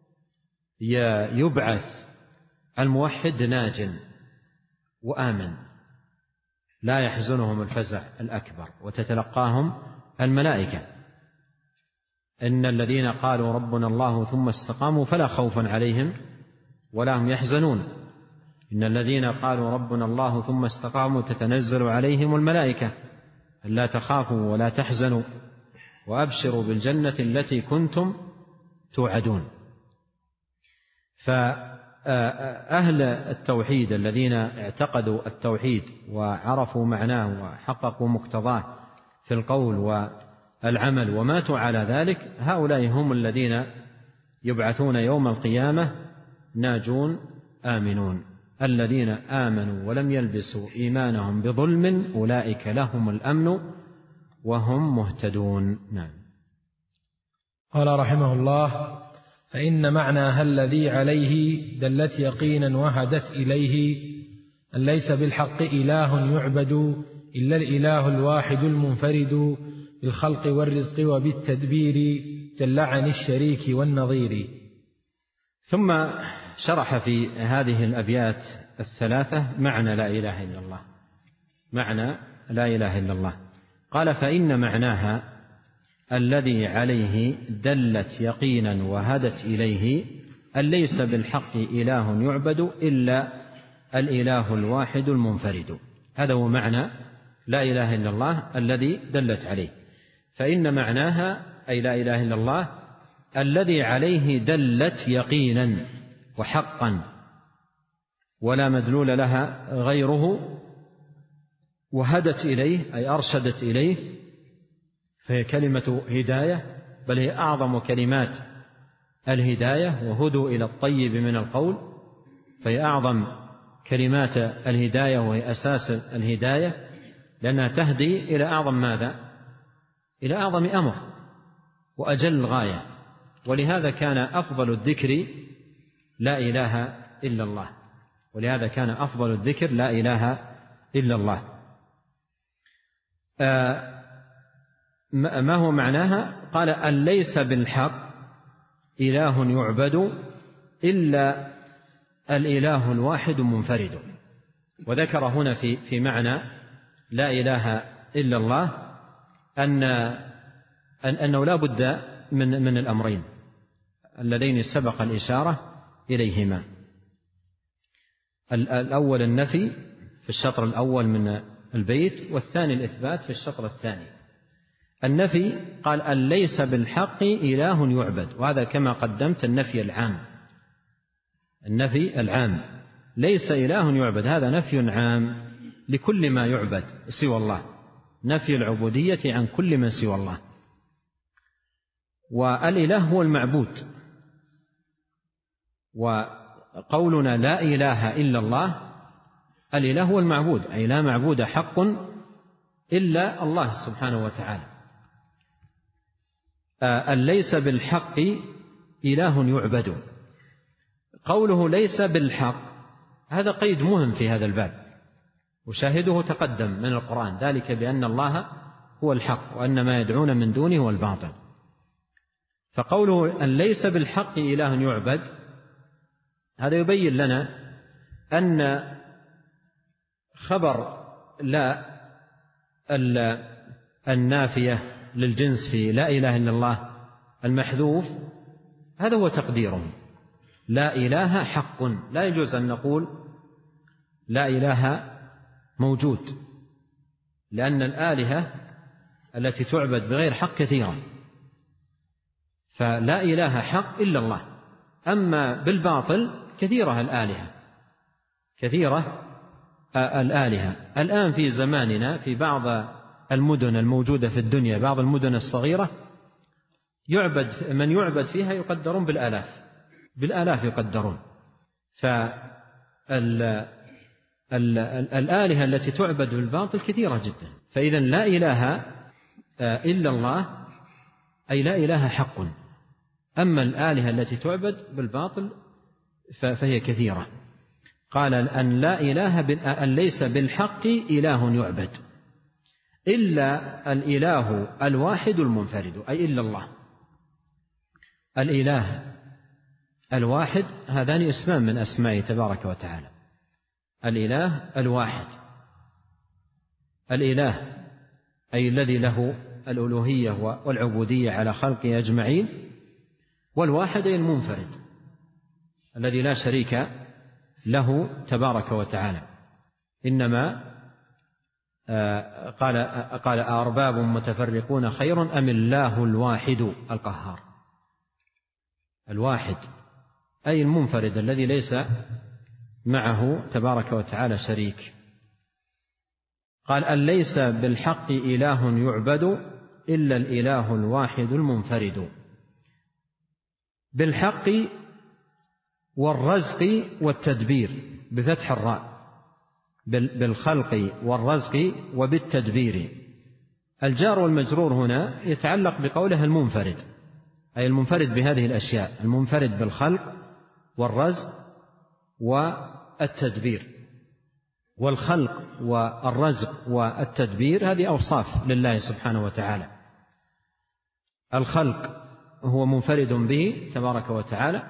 Speaker 1: يبعث الموحد ناج وآمن لا يحزنهم الفزع الأكبر، وتتلقاهم الملائكة: إن الذين قالوا ربنا الله ثم استقاموا فلا خوف عليهم ولا هم يحزنون. إن الذين قالوا ربنا الله ثم استقاموا تتنزل عليهم الملائكة ألا تخافوا ولا تحزنوا وأبشروا بالجنة التي كنتم توعدون. فأهل التوحيد الذين اعتقدوا التوحيد وعرفوا معناه وحققوا مقتضاه في القول والعمل وماتوا على ذلك، هؤلاء هم الذين يبعثون يوم القيامة ناجون آمنون. الذين آمنوا ولم يلبسوا إيمانهم بظلم أولئك لهم الأمن وهم مهتدون. نعم.
Speaker 2: قال رحمه الله: فإن معنى الذي عليه دلت يقينا وهدت إليه أن ليس بالحق إله يعبد إلا الإله الواحد المنفرد بالخلق والرزق وبالتدبير جل عن الشريك والنظير.
Speaker 1: ثم شرح في هذه الأبيات الثلاثة معنى لا إله إلا الله، معنى لا إله إلا الله. قال: فإن معناها الذي عليه دلت يقينا وهدت إليه أن ليس بالحق إله يعبد إلا الإله الواحد المنفرد. هذا هو معنى لا إله إلا الله الذي دلت عليه. فإن معناها أي لا إله إلا الله الذي عليه دلت يقينا وحقا ولا مدلول لها غيره، وهدت إليه أي أرشدت إليه، فهي كلمة هداية، بل هي أعظم كلمات الهداية، وهدوا إلى الطيب من القول، فهي أعظم كلمات الهداية وهي أساس الهداية، لأنها تهدي إلى أعظم ماذا؟ إلى أعظم أمر وأجل غاية. ولهذا كان أفضل الذكر لا إله إلا الله، ولهذا كان أفضل الذكر لا إله إلا الله. آه ما هو معناها؟ قال: أن ليس بالحق إله يعبد إلا الإله الواحد منفرد. وذكر هنا في في معنى لا إله إلا الله أن أنه لا بد من من الأمرين اللذين سبق الإشارة إليهما. الأول النفي في الشطر الأول من البيت، والثاني الإثبات في الشطر الثاني. النفي قال أن ليس بالحق إله يعبد، وهذا كما قدمت النفي العام، النفي العام ليس إله يعبد، هذا نفي عام لكل ما يعبد سوى الله، نفي العبودية عن كل من سوى الله. والإله هو المعبود، وقولنا لا إله إلا الله، الإله هو المعبود، أي لا معبود حق إلا الله سبحانه وتعالى. أن ليس بالحق إله يعبد، قوله ليس بالحق هذا قيد مهم في هذا الباب، وشاهده تقدم من القرآن، ذلك بأن الله هو الحق وأن ما يدعون من دونه هو الباطل. فقوله أن ليس بالحق إله يعبد هذا يبين لنا أن خبر لا النافية للجنس في لا إله إلا الله المحذوف هذا هو تقديره، لا إله حق. لا يجوز أن نقول لا إله موجود، لأن الآلهة التي تعبد بغير حق كثيرة، فلا إله حق إلا الله. أما بالباطل كثيرة الآلهة، كثيرة الآلهة. الآن في زماننا في بعض المدن الموجودة في الدنيا، بعض المدن الصغيرة يعبد من يعبد فيها يقدرون بالآلاف، بالآلاف يقدرون. فالآلهة التي تعبد بالباطل كثيرة جدا. فإذا لا إله إلا الله أي لا إله حق، أما الآلهة التي تعبد بالباطل فهي كثيرة. قال أن لا إله أن ليس بالحق إله يعبد إلا الإله الواحد المنفرد، أي إلا الله. الإله الواحد هذان اسمان من أسمائه تبارك وتعالى، الإله الواحد، الإله أي الذي له الألوهية والعبودية على خلقه أجمعين، والواحد أي المنفرد الذي لا شريك له تبارك وتعالى. إنما قال قال أرباب متفرقون خير أم الله الواحد القهار. الواحد أي المنفرد الذي ليس معه تبارك وتعالى شريك. قال أن ليس بالحق إله يعبد إلا الإله الواحد المنفرد. بالحق والرزق والتدبير بفتح الراء، بالخلق والرزق وبالتدبير. الجار والمجرور هنا يتعلق بقوله المنفرد، أي المنفرد بهذه الأشياء، المنفرد بالخلق والرزق والتدبير. والخلق والرزق والتدبير هذه أوصاف لله سبحانه وتعالى. الخلق هو منفرد به تبارك وتعالى،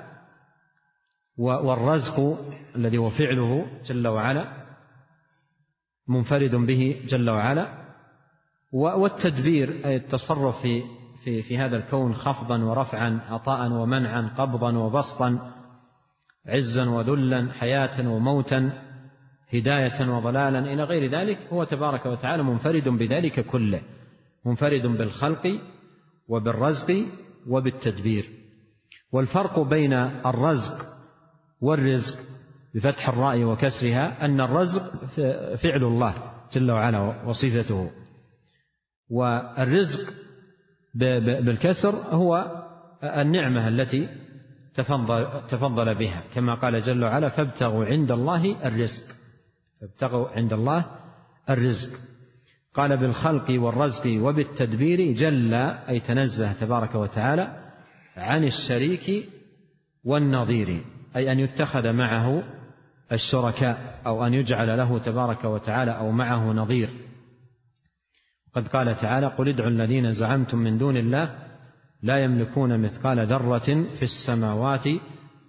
Speaker 1: والرزق الذي هو فعله جل وعلا منفرد به جل وعلا، والتدبير أي التصرف في, في, في هذا الكون خفضا ورفعا، عطاء ومنعا، قبضا وبسطا، عزا وذلا، حياة وموتا، هداية وضلالا إلى غير ذلك. هو تبارك وتعالى منفرد بذلك كله، منفرد بالخلق وبالرزق وبالتدبير. والفرق بين الرزق والرزق بفتح الراء وكسرها أن الرزق فعل الله جل وعلا وصفته، والرزق بالكسر هو النعمة التي تفضل بها، كما قال جل وعلا فابتغوا عند الله الرزق، فابتغوا عند الله الرزق. قال بالخلق والرزق وبالتدبير جل أي تنزه تبارك وتعالى عن الشريك والنظير، أي أن يتخذ معه الشركاء أو أن يجعل له تبارك وتعالى أو معه نظير. قد قال تعالى قل ادعوا الذين زعمتم من دون الله لا يملكون مثقال ذرة في السماوات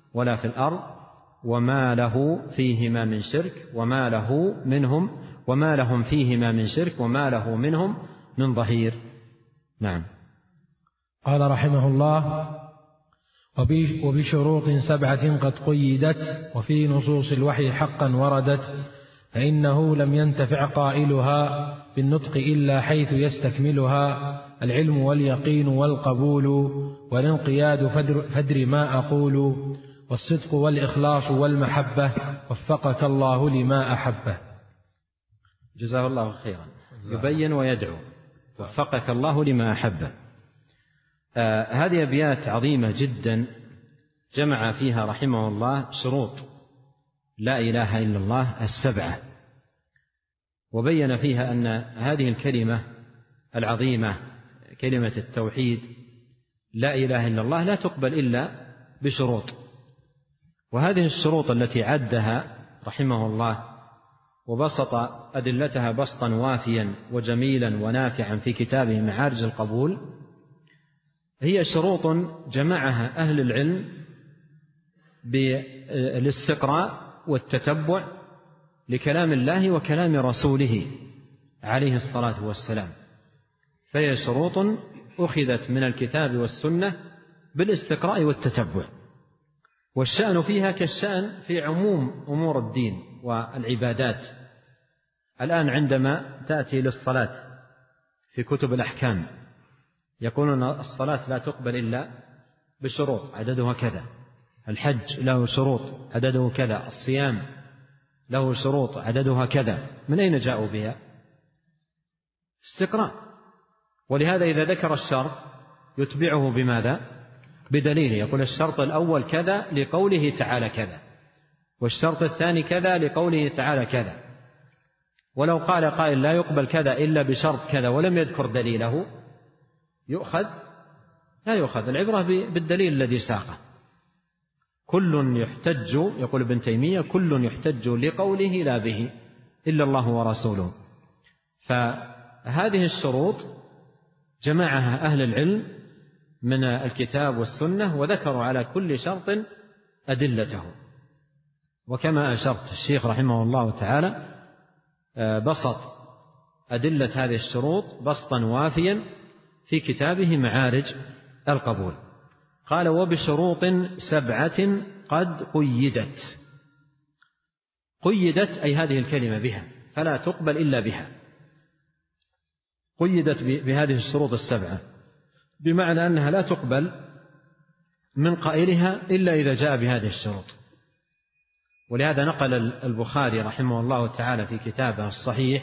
Speaker 1: ولا في الأرض وما له فيهما من شرك وما له منهم وما لهم فيهما من شرك وما له منهم من ظهير. نعم.
Speaker 2: قال رحمه الله: وبشروط سبعة قد قيدت وفي نصوص الوحي حقا وردت، فإنه لم ينتفع قائلها بالنطق إلا حيث يستكملها العلم واليقين والقبول والانقياد فدر ما أقول، والصدق والإخلاص والمحبة، وفقك الله لما أحبه.
Speaker 1: جزاه الله خيرا. يبين ويدعو: وفقك الله لما أحبه. آه هذه أبيات عظيمة جدا جمع فيها رحمه الله شروط لا إله إلا الله السبعة، وبين فيها أن هذه الكلمة العظيمة كلمة التوحيد لا إله إلا الله لا تقبل إلا بشروط، وهذه الشروط التي عدها رحمه الله وبسط أدلتها بسطا وافيا وجميلا ونافعا في كتابه معارج القبول هي شروط جمعها أهل العلم بالاستقراء والتتبع لكلام الله وكلام رسوله عليه الصلاة والسلام، فهي شروط أخذت من الكتاب والسنة بالاستقراء والتتبع، والشأن فيها كالشأن في عموم أمور الدين والعبادات. الآن عندما تأتي للصلاة في كتب الأحكام يقولون الصلاة لا تقبل إلا بشروط عددها كذا، الحج له شروط عدده كذا، الصيام له شروط عددها كذا. من أين جاءوا بها؟ استقراء. ولهذا إذا ذكر الشرط يتبعه بماذا؟ بدليل، يقول الشرط الأول كذا لقوله تعالى كذا، والشرط الثاني كذا لقوله تعالى كذا. ولو قال قائل لا يقبل كذا إلا بشرط كذا ولم يذكر دليله يؤخذ؟ لا يؤخذ، العبرة بالدليل الذي ساقه. كل يحتج، يقول ابن تيمية، كل يحتج لقوله لا به إلا الله ورسوله. فهذه الشروط جمعها أهل العلم من الكتاب والسنة وذكروا على كل شرط أدلته. وكما أشرت الشيخ رحمه الله تعالى بسط أدلة هذه الشروط بسطا وافيا في كتابه معارج القبول. قال: وبشروط سبعة قد قيدت. قيدت أي هذه الكلمة بها، فلا تقبل إلا بها. قيدت بهذه الشروط السبعة بمعنى أنها لا تقبل من قائلها إلا إذا جاء بهذه الشروط. ولهذا نقل البخاري رحمه الله تعالى في كتابه الصحيح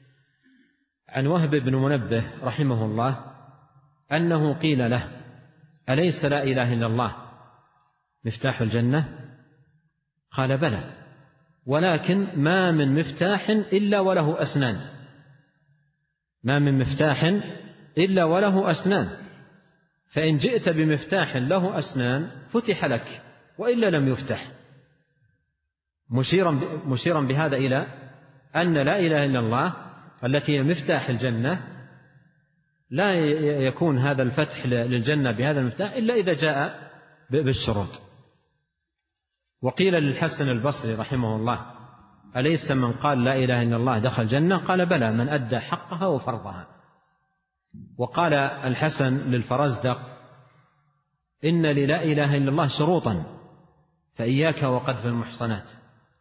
Speaker 1: عن وهب بن منبه رحمه الله أنه قيل له: أليس لا إله إلا الله مفتاح الجنة؟ قال: بلى، ولكن ما من مفتاح إلا وله أسنان، ما من مفتاح إلا وله أسنان، فإن جئت بمفتاح له أسنان فتح لك وإلا لم يفتح، مشيرا مشيرا بهذا إلى أن لا إله إلا الله التي هي مفتاح الجنة لا يكون هذا الفتح للجنة بهذا المفتاح إلا إذا جاء بالشروط. وقيل للحسن البصري رحمه الله: أليس من قال لا إله إلا الله دخل الجنة؟ قال: بلى، من أدى حقها وفرضها. وقال الحسن للفرزدق: إن للا إله إلا الله شروطا فإياك وقذف المحصنات،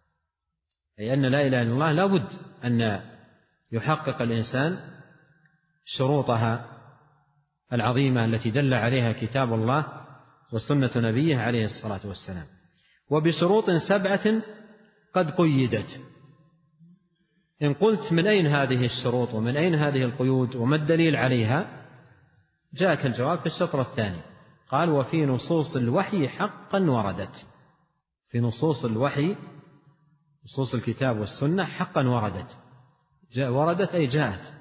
Speaker 1: أي أن لا إله إلا الله لا بد أن يحقق الإنسان شروطها العظيمة التي دل عليها كتاب الله وسنة نبيه عليه الصلاة والسلام. وبشروط سبعة قد قيدت. إن قلت من أين هذه الشروط ومن أين هذه القيود وما الدليل عليها؟ جاءك الجواب في الشطر الثاني. قال: وفي نصوص الوحي حقا وردت. في نصوص الوحي، نصوص الكتاب والسنة، حقا وردت. جاء وردت أي جاءت.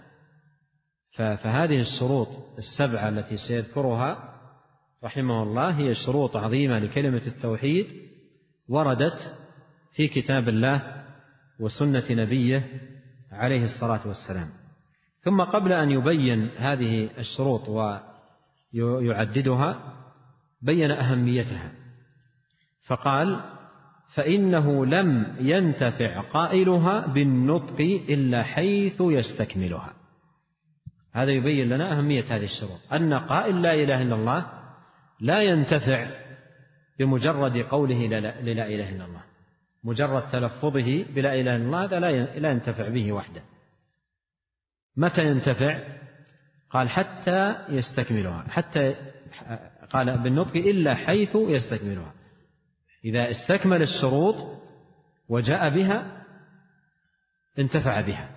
Speaker 1: فهذه الشروط السبعة التي سيذكرها رحمه الله هي شروط عظيمة لكلمة التوحيد، وردت في كتاب الله وسنة نبيه عليه الصلاة والسلام. ثم قبل أن يبين هذه الشروط ويعددها بين أهميتها، فقال: فإنه لم ينتفع قائلها بالنطق إلا حيث يستكملها. هذا يبين لنا أهمية هذه الشروط، أن قائل لا إله إلا الله لا ينتفع بمجرد قوله للا إله إلا الله، مجرد تلفظه بلا إله إلا الله هذا لا ينتفع به وحده. متى ينتفع؟ قال: حتى يستكملها، حتى قال بالنطق إلا حيث يستكملها، إذا استكمل الشروط وجاء بها انتفع بها.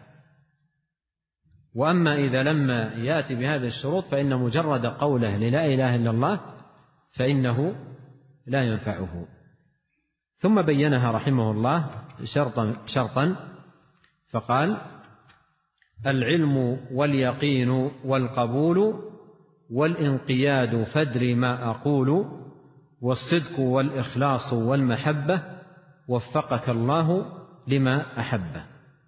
Speaker 1: وأما إذا لم يأتي بهذه الشروط فإن مجرد قوله للا إله إلا الله فإنه لا ينفعه. ثم بينها رحمه الله شرطا شرطا فقال: العلم واليقين والقبول والانقياد فادر ما أقول والصدق والإخلاص والمحبة وفقك الله لما أحبه.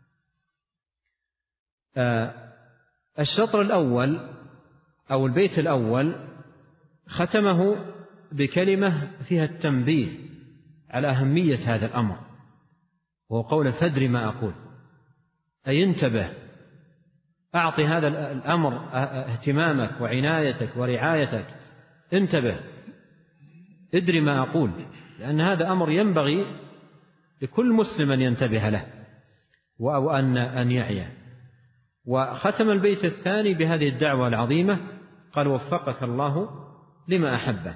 Speaker 1: آه الشطر الأول أو البيت الأول ختمه بكلمة فيها التنبيه على أهمية هذا الأمر، وهو قول فادر ما أقول، أي انتبه، أعطي هذا الأمر اهتمامك وعنايتك ورعايتك، انتبه، ادري ما أقول، لأن هذا أمر ينبغي لكل مسلم أن ينتبه له أو أن يعيه. وختم البيت الثاني بهذه الدعوة العظيمة، قال: وفقك الله لما أحبه.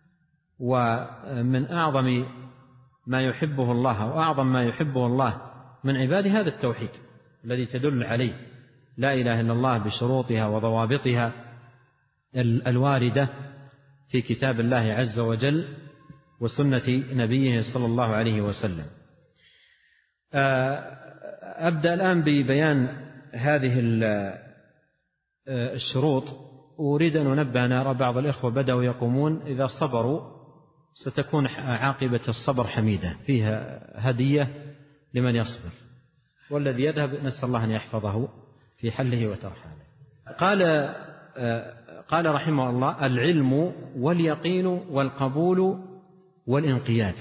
Speaker 1: ومن أعظم ما يحبه الله وأعظم ما يحبه الله من عباده هذا التوحيد الذي تدل عليه لا إله إلا الله بشروطها وضوابطها الواردة في كتاب الله عز وجل وسنة نبيه صلى الله عليه وسلم. أبدأ الآن ببيان هذه الشروط. أريد أن أنبه أن أرى بعض الإخوة بدأوا يقومون إذا صبروا ستكون عاقبة الصبر حميدة، فيها هدية لمن يصبر، والذي يذهب نسأل الله أن يحفظه في حله وترحاله. قال قال رحمه الله: العلم واليقين والقبول والانقياد.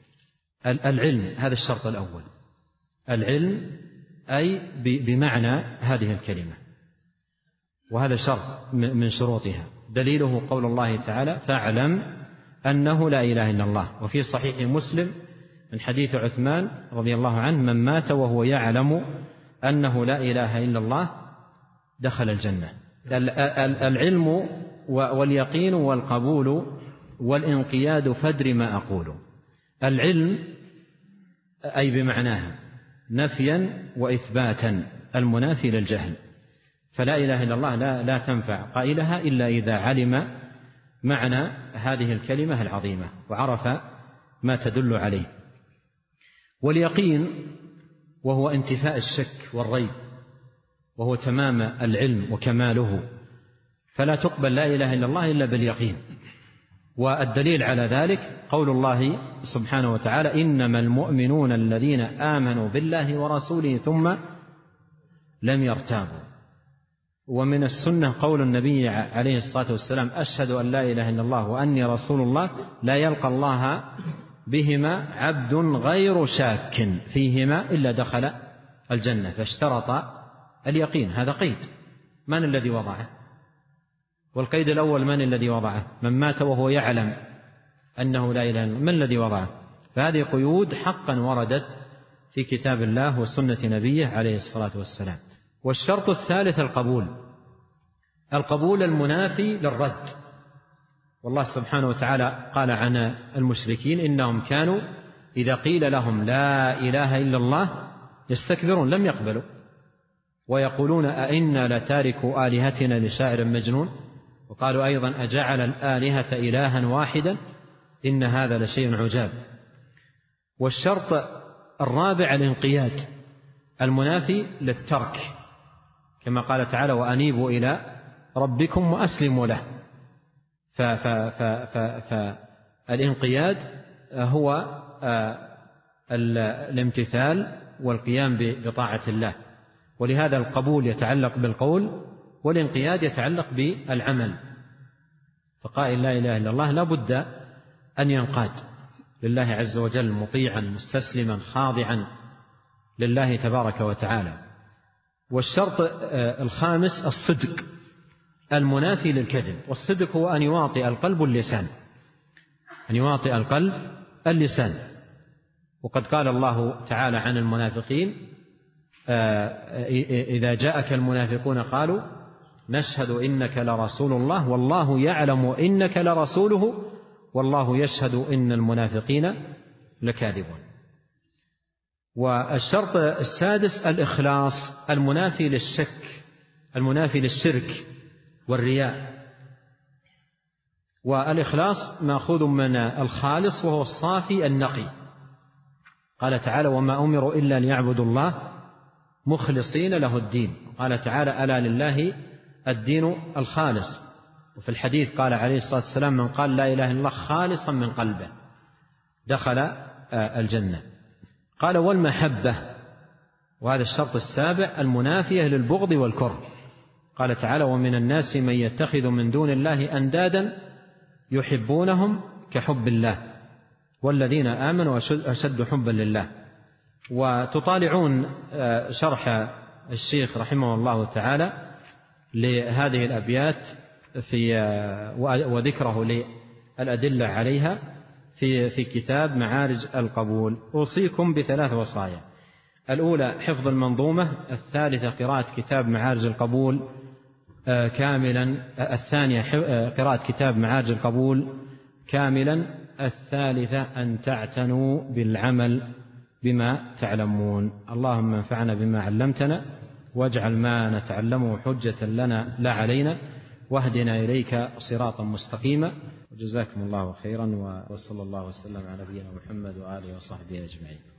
Speaker 1: العلم هذا الشرط الأول، العلم أي بمعنى هذه الكلمة، وهذا شرط من شروطها. دليله قول الله تعالى: فاعلم أنه لا إله إلا الله. وفي صحيح مسلم من حديث عثمان رضي الله عنه: من مات وهو يعلم أنه لا إله إلا الله دخل الجنة. العلم واليقين والقبول والانقياد فادر ما أقول. العلم أي بمعناها نفيا وإثباتا المنافي للجهل، فلا إله إلا الله لا, لا تنفع قائلها إلا إذا علم معنى هذه الكلمة العظيمة وعرف ما تدل عليه. واليقين وهو انتفاء الشك والريب، وهو تمام العلم وكماله، فلا تقبل لا إله إلا الله إلا باليقين. والدليل على ذلك قول الله سبحانه وتعالى: إنما المؤمنون الذين آمنوا بالله ورسوله ثم لم يرتابوا. ومن السنة قول النبي عليه الصلاة والسلام: أشهد أن لا إله إلا الله وأني رسول الله لا يلقى الله بهما عبد غير شاك فيهما إلا دخل الجنة. فاشترط اليقين، هذا قيد، من الذي وضعه؟ والقيد الأول من الذي وضعه؟ من مات وهو يعلم أنه لا إله إلا الله، من الذي وضعه؟ فهذه قيود حقا وردت في كتاب الله وسنة نبيه عليه الصلاة والسلام. والشرط الثالث القبول، القبول المنافي للرد. والله سبحانه وتعالى قال عن المشركين: إنهم كانوا إذا قيل لهم لا إله إلا الله يستكبرون، لم يقبلوا، ويقولون أئنا لتاركوا آلهتنا لشاعر مجنون. وقالوا أيضا: أجعل الآلهة إلها واحدا إن هذا لشيء عجاب. والشرط الرابع الانقياد المنافي للترك، كما قال تعالى: وأنيبوا إلى ربكم وأسلموا له. فالانقياد هو الامتثال والقيام بطاعة الله، ولهذا القبول يتعلق بالقول والانقياد يتعلق بالعمل. فقائل لا إله إلا الله لا بد أن ينقاد لله عز وجل، مطيعا مستسلما خاضعا لله تبارك وتعالى. والشرط الخامس الصدق المنافي للكذب، والصدق هو أن يواطئ القلب اللسان، أن يواطئ القلب اللسان. وقد قال الله تعالى عن المنافقين: إذا جاءك المنافقون قالوا نشهد إنك لرسول الله والله يعلم إنك لرسوله والله يشهد إن المنافقين لكاذبون. والشرط السادس الإخلاص المنافي للشك، المنافي للشرك والرياء. والإخلاص مأخوذ من الخالص وهو الصافي النقي. قال تعالى: وما أمروا إلا ليعبدوا الله مخلصين له الدين. قال تعالى: ألا لله الدين الخالص. وفي الحديث قال عليه الصلاة والسلام: من قال لا إله إلا الله خالصا من قلبه دخل الجنة. قال: والمحبة، وهذا الشرط السابع المنافية للبغض والكره. قال تعالى: ومن الناس من يتخذ من دون الله أندادا يحبونهم كحب الله والذين آمنوا أشد حبا لله. وتطالعون شرح الشيخ رحمه الله تعالى لهذه الأبيات في وذكره للأدلة عليها في في كتاب معارج القبول. أوصيكم بثلاث وصايا: الأولى حفظ المنظومة، الثالثة قراءة كتاب معارج القبول كاملا، الثانية قراءة كتاب معارج القبول كاملا، الثالثة أن تعتنوا بالعمل بما تعلمون. اللهم انفعنا بما علمتنا واجعل ما نتعلمه حجة لنا لا علينا، واهدنا إليك صراطا مستقيما. وجزاكم الله خيرا، وصلى الله وسلم على نبينا محمد وآله وصحبه أجمعين.